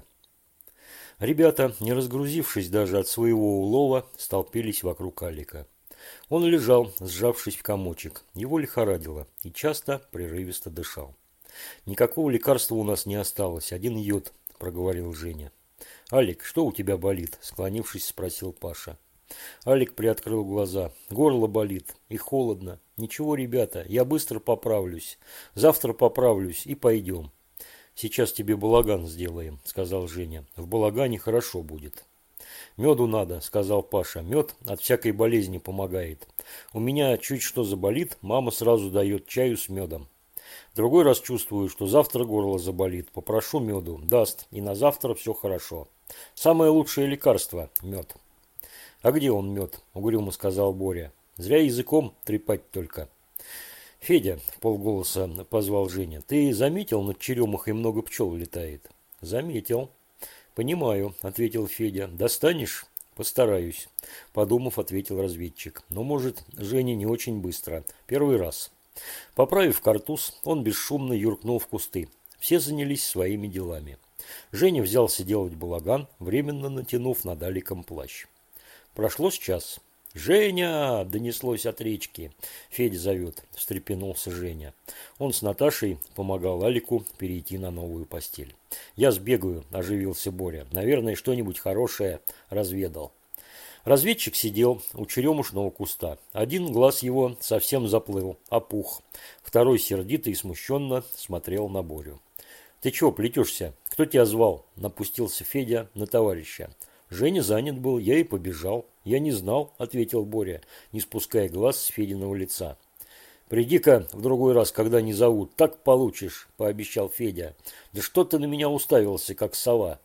Ребята, не разгрузившись даже от своего улова, столпились вокруг Алика. Он лежал, сжавшись в комочек. Его лихорадило и часто прерывисто дышал. «Никакого лекарства у нас не осталось, один йод», – проговорил Женя. «Алик, что у тебя болит?» – склонившись, спросил Паша. Алик приоткрыл глаза. «Горло болит и холодно. Ничего, ребята, я быстро поправлюсь. Завтра поправлюсь и пойдем». «Сейчас тебе балаган сделаем», – сказал Женя. «В балагане хорошо будет». «Меду надо», – сказал Паша. «Мед от всякой болезни помогает. У меня чуть что заболит, мама сразу дает чаю с медом. В другой раз чувствую, что завтра горло заболит. Попрошу меду, даст, и на завтра все хорошо. Самое лучшее лекарство – мед». «А где он мед?» – угрюмо сказал Боря. «Зря языком трепать только». «Федя», – вполголоса позвал Женя, – «ты заметил, над черемухой много пчел летает?» «Заметил». «Понимаю», – ответил Федя. «Достанешь?» «Постараюсь», – подумав, ответил разведчик. «Но, может, Женя не очень быстро. Первый раз». Поправив картуз, он бесшумно юркнул в кусты. Все занялись своими делами. Женя взялся делать балаган, временно натянув над Аликом плащ. Прошло с час. «Женя!» – донеслось от речки. «Федя зовет», – встрепенулся Женя. Он с Наташей помогал Алику перейти на новую постель. «Я сбегаю», – оживился Боря. «Наверное, что-нибудь хорошее разведал». Разведчик сидел у черемушного куста. Один глаз его совсем заплыл, опух. Второй сердито и смущенно смотрел на Борю. «Ты чего плетешься? Кто тебя звал?» – напустился Федя на товарища. «Женя занят был, я и побежал». «Я не знал», – ответил Боря, не спуская глаз с Фединого лица. «Приди-ка в другой раз, когда не зовут, так получишь», – пообещал Федя. «Да что ты на меня уставился, как сова?»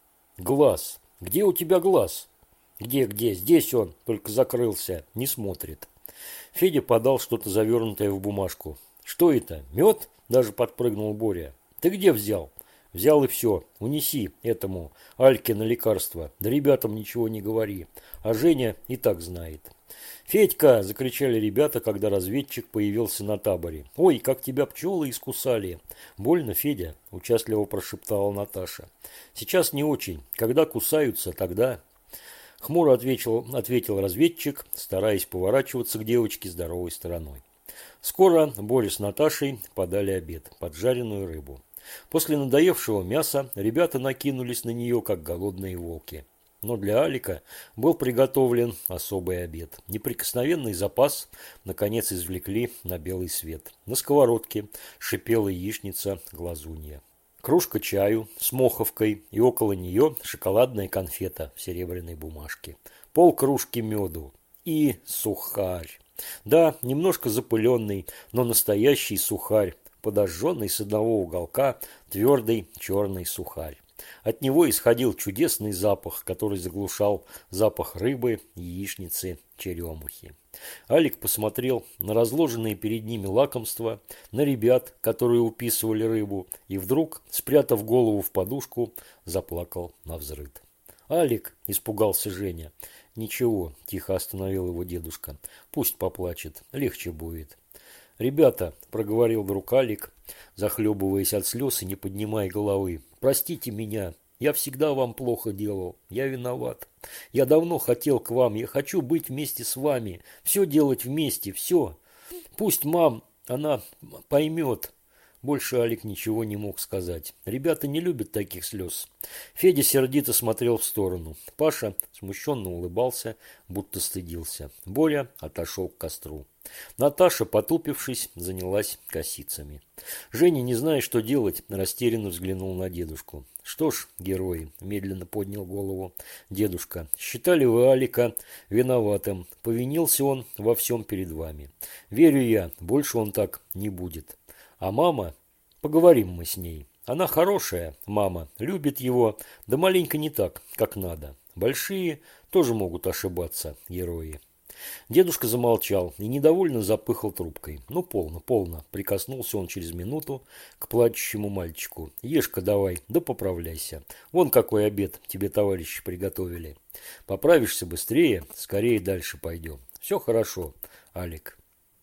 «Глаз? Где у тебя глаз?» «Где? Здесь он, только закрылся, не смотрит». Федя подал что-то завернутое в бумажку. «Что это? Мед?» – даже подпрыгнул Боря. «Ты где взял?» «Взял и все. Унеси этому Альке на лекарство. Да ребятам ничего не говори. А Женя и так знает». «Федька!» – закричали ребята, когда разведчик появился на таборе. «Ой, как тебя пчелы искусали!» «Больно, Федя?» – участливо прошептала Наташа. «Сейчас не очень. Когда кусаются, тогда...» Хмуро ответил разведчик, стараясь поворачиваться к девочке здоровой стороной. Скоро Боря с Наташей подали обед – поджаренную рыбу. После надоевшего мяса ребята накинулись на нее, как голодные волки. Но для Алика был приготовлен особый обед. Неприкосновенный запас, наконец, извлекли на белый свет. На сковородке шипела яичница глазунья. Кружка чаю с моховкой и около нее шоколадная конфета в серебряной бумажке. Полкружки меду и сухарь. Да, немножко запыленный, но настоящий сухарь. Подожженный с одного уголка твердый черный сухарь. От него исходил чудесный запах, который заглушал запах рыбы, яичницы, черемухи. Алик посмотрел на разложенные перед ними лакомства, на ребят, которые уписывали рыбу, и вдруг, спрятав голову в подушку, заплакал навзрыд. «Алик!» – испугался Женя. «Ничего», – тихо остановил его дедушка. «Пусть поплачет, легче будет». «Ребята», – проговорил вдруг Алик, захлебываясь от слез и не поднимая головы, – «простите меня, я всегда вам плохо делал, я виноват. Я давно хотел к вам, я хочу быть вместе с вами, все делать вместе, все. Пусть она поймет, Больше Алик ничего не мог сказать. Ребята не любят таких слез. Федя сердито смотрел в сторону. Паша смущенно улыбался, будто стыдился. Боря отошел к костру. Наташа, потупившись, занялась косицами. Женя, не зная, что делать, растерянно взглянул на дедушку. «Что ж, герои», – медленно поднял голову дедушка, – «считали вы Алика виноватым. Повинился он во всем перед вами. Верю я, больше он так не будет. А мама, поговорим мы с ней. Она хорошая, мама, любит его, да маленько не так, как надо. Большие тоже могут ошибаться, герои». Дедушка замолчал и недовольно запыхал трубкой. «Ну, полно, полно», – прикоснулся он через минуту к плачущему мальчику. «Ешь-ка давай, да поправляйся. Вон какой обед тебе товарищи приготовили. Поправишься быстрее, скорее дальше пойдем. Все хорошо, Алик».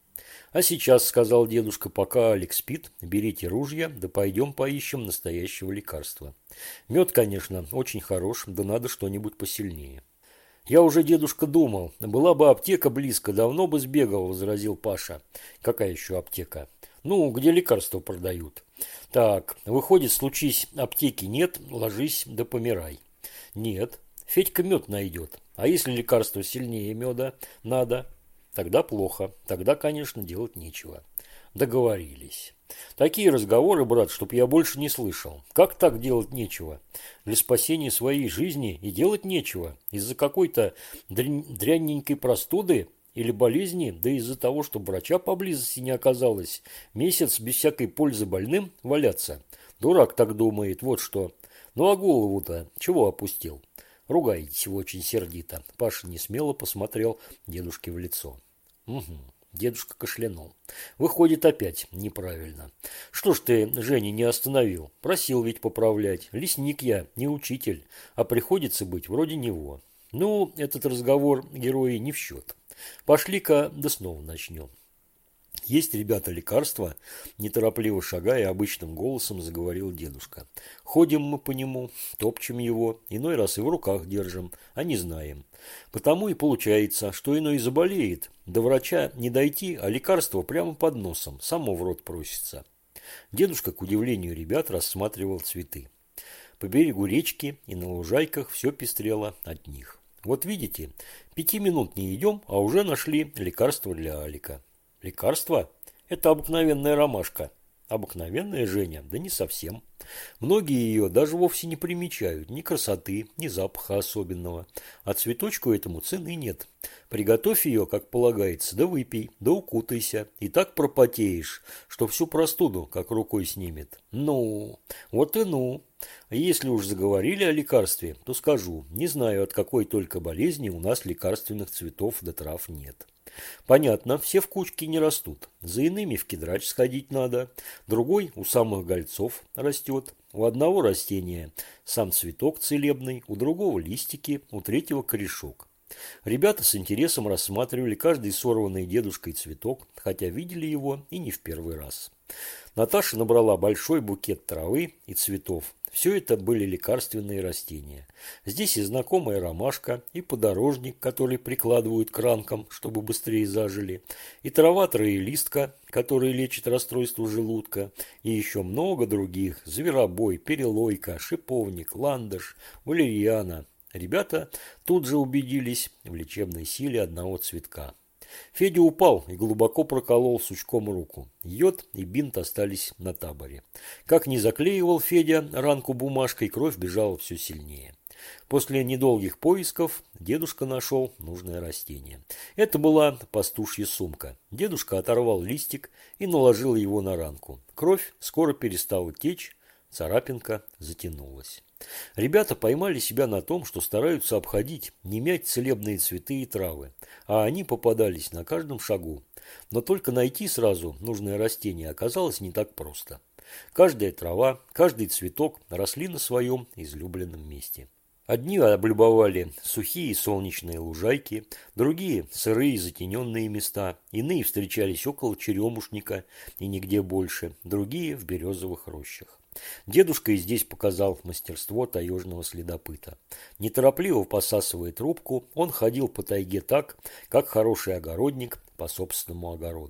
«А сейчас, – сказал дедушка, – пока Алик спит, берите ружья, да пойдем поищем настоящего лекарства. Мед, конечно, очень хорош, да надо что-нибудь посильнее». «Я уже, дедушка, думал, была бы аптека близко, давно бы сбегал», – возразил Паша. «Какая еще аптека?» «Ну, где лекарства продают». «Так, выходит, случись аптеки нет, ложись да помирай». «Нет, Федька мед найдет. А если лекарство сильнее меда надо?» «Тогда плохо. Тогда, конечно, делать нечего». Договорились. Такие разговоры, брат, чтоб я больше не слышал. Как так делать нечего? Для спасения своей жизни и делать нечего. Из-за какой-то дрянненькой простуды или болезни, да из-за того, что врача поблизости не оказалось, месяц без всякой пользы больным валяться. Дурак так думает, вот что. Ну а голову-то чего опустил? Ругаетесь очень сердито. Паша несмело посмотрел дедушке в лицо. Угу. Дедушка кашлянул. «Выходит, опять неправильно. Что ж ты, Женя, не остановил? Просил ведь поправлять. Лесник я, не учитель, а приходится быть вроде него. Ну, этот разговор, герои, не в счет. Пошли-ка, да снова начнем». «Есть, ребята, лекарства?» – неторопливо шагая, обычным голосом заговорил дедушка. «Ходим мы по нему, топчем его, иной раз и в руках держим, а не знаем. Потому и получается, что иной заболеет, до врача не дойти, а лекарство прямо под носом, само в рот просится». Дедушка, к удивлению ребят, рассматривал цветы. По берегу речки и на лужайках все пестрело от них. «Вот видите, 5 минут не идем, а уже нашли лекарство для Алика». «Лекарство? Это обыкновенная ромашка». «Обыкновенная, Женя? Да не совсем. Многие ее даже вовсе не примечают. Ни красоты, ни запаха особенного. А цветочку этому цены нет. Приготовь ее, как полагается, да выпей, да укутайся. И так пропотеешь, что всю простуду как рукой снимет». «Ну, вот и ну. Если уж заговорили о лекарстве, то скажу, не знаю, от какой только болезни у нас лекарственных цветов да трав нет». «Понятно, все в кучке не растут. За иными в кедрач сходить надо. Другой у самых гольцов растет. У одного растения сам цветок целебный, у другого листики, у третьего корешок». Ребята с интересом рассматривали каждый сорванный дедушкой цветок, хотя видели его и не в первый раз. Наташа набрала большой букет травы и цветов. Все это были лекарственные растения. Здесь и знакомая ромашка, и подорожник, который прикладывают к ранкам, чтобы быстрее зажили, и трава троелистка, которая лечит расстройство желудка, и еще много других – зверобой, перелойка, шиповник, ландыш, валерьяна. Ребята тут же убедились в лечебной силе одного цветка. Федя упал и глубоко проколол сучком руку. Йод и бинт остались на таборе. Как ни заклеивал Федя ранку бумажкой, кровь бежала все сильнее. После недолгих поисков дедушка нашел нужное растение. Это была пастушья сумка. Дедушка оторвал листик и наложил его на ранку. Кровь скоро перестала течь, царапинка затянулась. Ребята поймали себя на том, что стараются обходить, не мять целебные цветы и травы, а они попадались на каждом шагу. Но только найти сразу нужное растение оказалось не так просто. Каждая трава, каждый цветок росли на своем излюбленном месте. Одни облюбовали сухие солнечные лужайки, другие – сырые затененные места, иные встречались около черемушника и нигде больше, другие – в березовых рощах. Дедушка и здесь показал мастерство таежного следопыта. Неторопливо посасывая трубку, он ходил по тайге так, как хороший огородник по собственному огороду.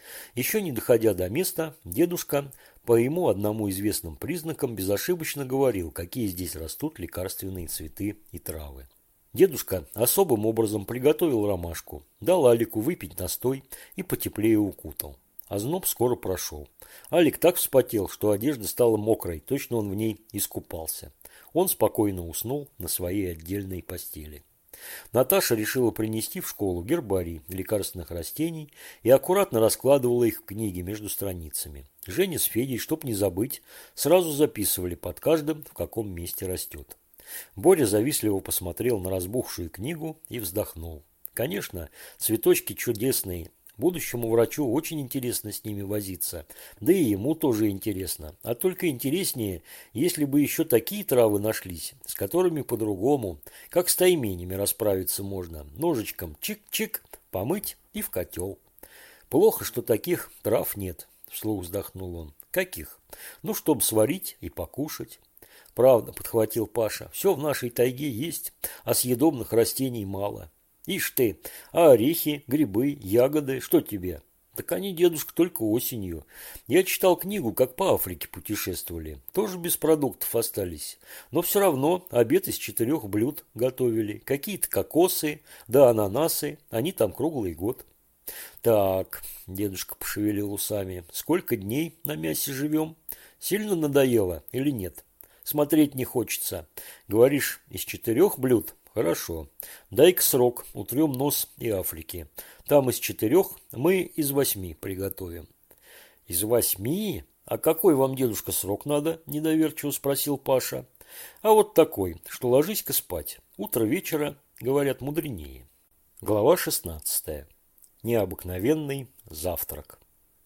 Еще не доходя до места, дедушка по ему одному известным признакам безошибочно говорил, какие здесь растут лекарственные цветы и травы. Дедушка особым образом приготовил ромашку, дал Алику выпить настой и потеплее укутал. Озноб скоро прошел. Алик так вспотел, что одежда стала мокрой, точно он в ней искупался. Он спокойно уснул на своей отдельной постели. Наташа решила принести в школу гербарий лекарственных растений и аккуратно раскладывала их в книге между страницами. Женя с Федей, чтоб не забыть, сразу записывали под каждым, в каком месте растет. Боря завистливо посмотрел на разбухшую книгу и вздохнул. Конечно, цветочки чудесные. Будущему врачу очень интересно с ними возиться. Да и ему тоже интересно. А только интереснее, если бы еще такие травы нашлись, с которыми по-другому, как с тайменями расправиться можно. Ножичком чик-чик, помыть и в котел. Плохо, что таких трав нет, вслух вздохнул он. Каких? Ну, чтобы сварить и покушать. Правда, подхватил Паша, все в нашей тайге есть, а съедобных растений мало. Ишь ты, а орехи, грибы, ягоды, что тебе? Так они, дедушка, только осенью. Я читал книгу, как по Африке путешествовали. Тоже без продуктов остались. Но все равно обед из 4 блюд готовили. Какие-то кокосы, да ананасы, они там круглый год. Так, дедушка пошевелил усами, сколько дней на мясе живем? Сильно надоело или нет? Смотреть не хочется. Говоришь, из 4 блюд? Хорошо. Дай-ка срок, утрем нос и Африки. Там из 4, мы из 8 приготовим. Из 8? А какой вам, дедушка, срок надо? Недоверчиво спросил Паша. А вот такой, что ложись-ка спать. Утро вечера, говорят, мудренее. Глава 16. Необыкновенный завтрак.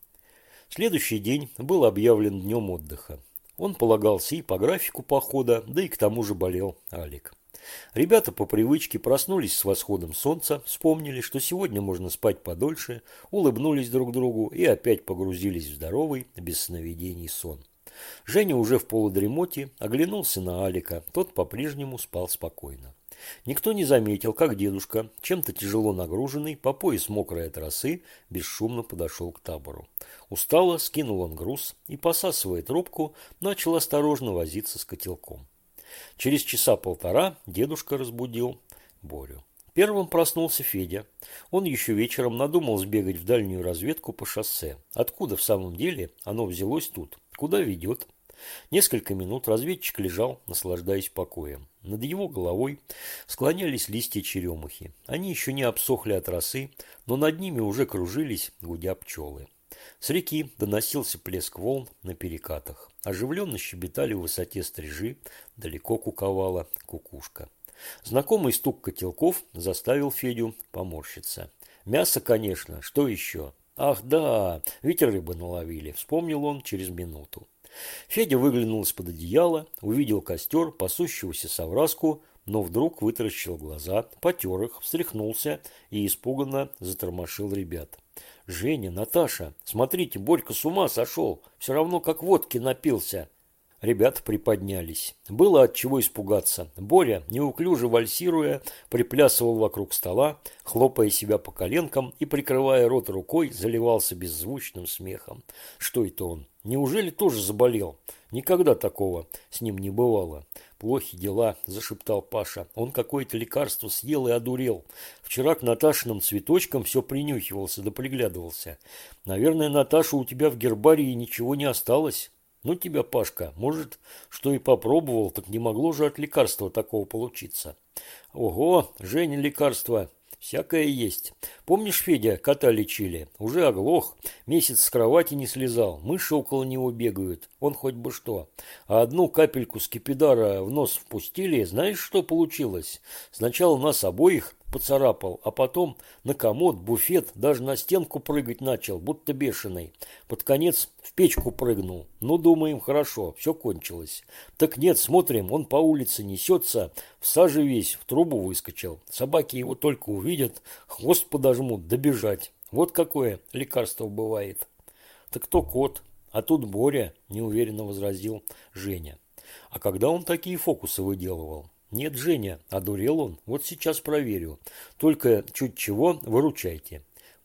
Следующий день был объявлен днем отдыха. Он полагался и по графику похода, да и к тому же болел Алик. Ребята по привычке проснулись с восходом солнца, вспомнили, что сегодня можно спать подольше, улыбнулись друг другу и опять погрузились в здоровый, без сновидений сон. Женя уже в полудремоте оглянулся на Алика, тот по-прежнему спал спокойно. Никто не заметил, как дедушка, чем-то тяжело нагруженный, по пояс мокрой от росы, бесшумно подошел к табору. Устало скинул он груз и, посасывая трубку, начал осторожно возиться с котелком. Через часа полтора дедушка разбудил Борю. Первым проснулся Федя. Он еще вечером надумал сбегать в дальнюю разведку по шоссе. Откуда в самом деле оно взялось тут? Куда ведет? Несколько минут разведчик лежал, наслаждаясь покоем. Над его головой склонялись листья черемухи. Они еще не обсохли от росы, но над ними уже кружились, гудя пчелы. С реки доносился плеск волн на перекатах. Оживленно щебетали в высоте стрижи, далеко куковала кукушка. Знакомый стук котелков заставил Федю поморщиться. Мясо, конечно, что еще? Ах да, ведь рыбы наловили, вспомнил он через минуту. Федя выглянул из-под одеяла, увидел костер, пасущегося совраску, но вдруг вытаращил глаза, потер их, встряхнулся и испуганно затормошил ребят. «Женя, Наташа, смотрите, Борька с ума сошел, все равно как водки напился». Ребята приподнялись. Было от чего испугаться. Боря, неуклюже вальсируя, приплясывал вокруг стола, хлопая себя по коленкам и, прикрывая рот рукой, заливался беззвучным смехом. Что это он? Неужели тоже заболел? Никогда такого с ним не бывало. «Плохи дела», – зашептал Паша. «Он какое-то лекарство съел и одурел. Вчера к Наташиным цветочкам все принюхивался да приглядывался. Наверное, Наташа, у тебя в гербарии ничего не осталось?» «Ну тебя, Пашка, может, что и попробовал, так не могло же от лекарства такого получиться». «Ого, Женя, лекарство всякое есть. Помнишь, Федя, кота лечили? Уже оглох, месяц с кровати не слезал, мыши около него бегают, он хоть бы что. А одну капельку скипидара в нос впустили, знаешь, что получилось? Сначала нас обоих поцарапал, а потом на комод, буфет, даже на стенку прыгать начал, будто бешеный. Под конец в печку прыгнул. Ну, думаем, хорошо, все кончилось. Так нет, смотрим, он по улице несется, в саже весь, в трубу выскочил. Собаки его только увидят, хвост подожмут, добежать. Вот какое лекарство бывает. Так кто кот? А тут Боря, неуверенно возразил Женя. А когда он такие фокусы выделывал? Нет, Женя, одурел он. Вот сейчас проверю. Только чуть чего, выручайте.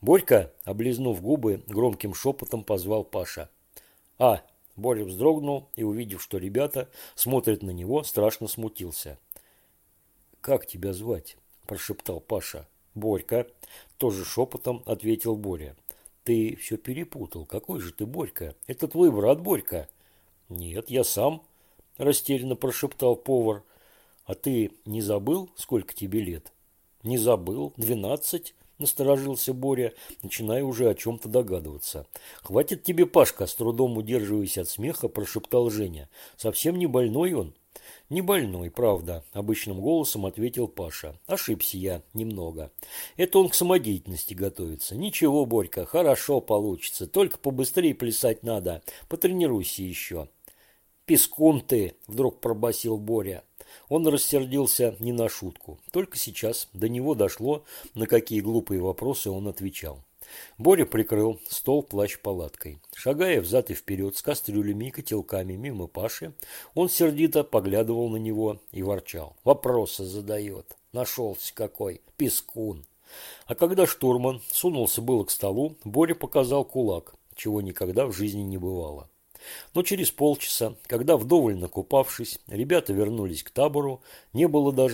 «Борька!» – облизнув губы, громким шепотом позвал Паша. «А!» – Боря вздрогнул и, увидев, что ребята смотрят на него, страшно смутился. «Как тебя звать?» – прошептал Паша. «Борька!» – тоже шепотом ответил Боря. «Ты все перепутал. Какой же ты Борька? Это твой брат Борька». «Нет, я сам», – растерянно прошептал повар. «А ты не забыл, сколько тебе лет?» «Не забыл. 12», – насторожился Боря, начиная уже о чем-то догадываться. «Хватит тебе, Пашка», – с трудом удерживаясь от смеха, прошептал Женя. «Совсем не больной он?» «Не больной, правда», – обычным голосом ответил Паша. «Ошибся я немного. Это он к самодеятельности готовится. Ничего, Борька, хорошо получится. Только побыстрее плясать надо. Потренируйся еще». «Пескун ты!» – вдруг пробасил Боря. Он рассердился не на шутку. Только сейчас до него дошло, на какие глупые вопросы он отвечал. Боря прикрыл стол плащ-палаткой. Шагая взад и вперед с кастрюлями и котелками мимо Паши, он сердито поглядывал на него и ворчал. «Вопросы задает. Нашелся какой. Пескун!» А когда штурман сунулся было к столу, Боря показал кулак, чего никогда в жизни не бывало. Но через полчаса, когда вдоволь накупавшись, ребята вернулись к табору, не было даже